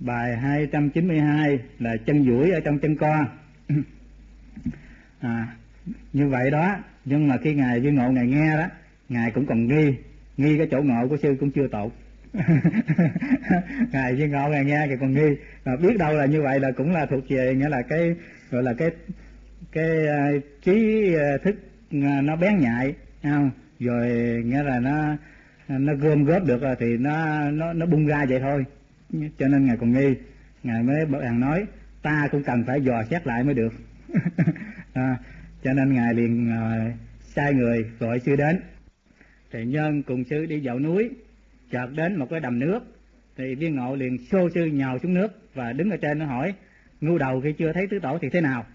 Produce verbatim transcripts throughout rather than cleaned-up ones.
Bài hai trăm chín mươi hai là chân duỗi ở trong chân co. À, như vậy đó, nhưng mà khi Ngài Viên Ngộ Ngài nghe đó, Ngài cũng còn nghi, nghi cái chỗ ngộ của sư cũng chưa tột. Ngài Viên Ngộ Ngài nghe thì còn nghi, mà biết đâu là như vậy là cũng là thuộc về nghĩa là cái gọi là cái cái uh, trí uh, thức uh, nó bén nhạy, không? Rồi nghĩa là nó nó gom góp được rồi thì nó nó nó bung ra vậy thôi, cho nên Ngài còn nghi. Ngài mới bậc hàng nói ta cũng cần phải dò xét lại mới được. À, cho nên Ngài liền uh, sai người gọi sư đến. Thì nhân cùng sư đi dạo núi, chợt đến một cái đầm nước, thì Viên Ngộ liền xô sư nhào xuống nước và đứng ở trên nó hỏi: ngu đầu khi chưa thấy tứ tổ thì thế nào?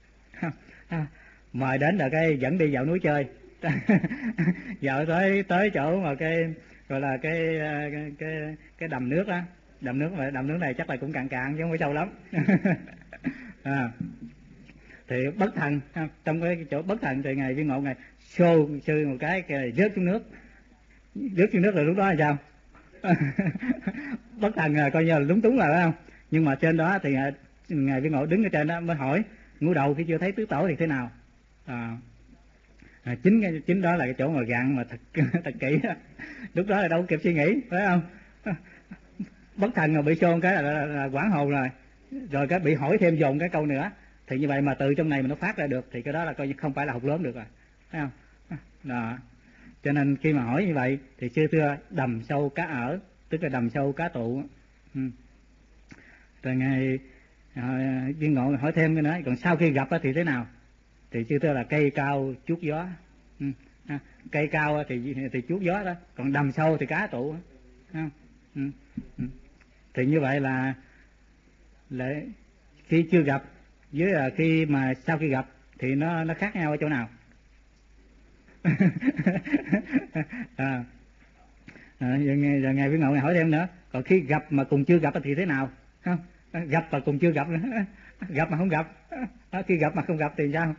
Mời đến là cái dẫn đi dạo núi chơi. Dạo tới tới chỗ mà cái gọi là cái cái cái, cái đầm nước á, đầm nước mà đầm nước này chắc là cũng cạn cạn chứ không phải sâu lắm. À, thì bất thần, trong cái chỗ bất thần thì Ngài Viên Ngộ Ngài xô sư một cái, cái rớt xuống nước, rớt xuống nước rồi lúc đó là sao? Bất thần là coi như là lúng túng rồi, phải không? Nhưng mà trên đó thì Ngài Viên Ngộ đứng ở trên đó mới hỏi: ngu đầu khi chưa thấy tứ tổ thì thế nào? À, à, chính chính đó là cái chỗ mà gạn mà thật thật kỹ đó. Lúc đó là đâu kịp suy nghĩ, phải không? Bất thần mà bị xô cái là, là, là quảng hồn rồi, rồi cái bị hỏi thêm dồn cái câu nữa, thì như vậy mà từ trong này mà nó phát ra được thì cái đó là coi như không phải là học lớn được rồi, thấy không? Đó. Cho nên khi mà hỏi như vậy thì sư thưa đầm sâu cá ở, tức là đầm sâu cá tụ. Ừ. Rồi Ngài Viên Ngộ hỏi thêm cái nữa, còn sau khi gặp thì thế nào? Thì sư thưa là cây cao chuốt gió. Ừ. À, cây cao thì thì chuốt gió đó, còn đầm sâu thì cá tụ. À, ừ. Ừ. Thì như vậy là, là khi chưa gặp với là khi mà sau khi gặp thì nó nó khác nhau ở chỗ nào? À, à, rồi Ngài, rồi Ngài Viên Ngộ Ngài hỏi thêm nữa, còn khi gặp mà cùng chưa gặp thì thế nào? Không? Gặp mà cùng chưa gặp nữa. Gặp mà không gặp, khi gặp mà không gặp thì sao?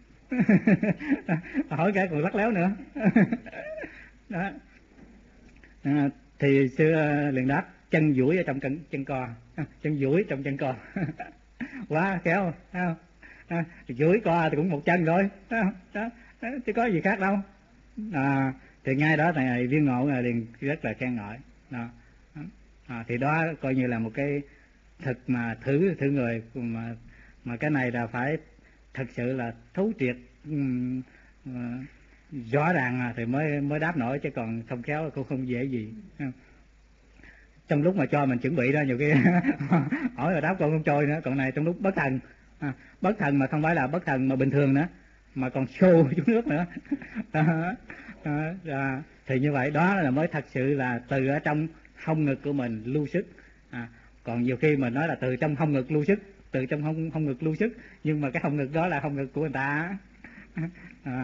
Hỏi cái còn lắc léo nữa. Đó. À, thì sư liền đáp chân duỗi ở trong chân, chân co, chân duỗi trong chân co. Quá khéo, thấy không? À, duỗi co thì cũng một chân rồi, thấy không? Đó, đó, chứ có gì khác đâu. À, thì ngay đó thầy Viên Ngộ liền rất là khen ngợi. Đó. À, thì đó coi như là một cái thực mà thử thử người, mà mà cái này là phải thật sự là thấu triệt, um, uh, rõ ràng thì mới mới đáp nổi, chứ còn không khéo cũng không dễ gì. Trong lúc mà cho mình chuẩn bị ra nhiều cái hỏi rồi đáp con không trôi nữa, còn này trong lúc bất thần, à, bất thần mà không phải là bất thần mà bình thường nữa, mà còn xô xuống nước nữa. À, à, à, thì như vậy đó là mới thật sự là từ ở trong hông ngực của mình lưu sức. À, còn nhiều khi mình nói là từ trong hông ngực lưu sức, từ trong hông hông ngực lưu sức, nhưng mà cái hông ngực đó là hông ngực của người ta. À.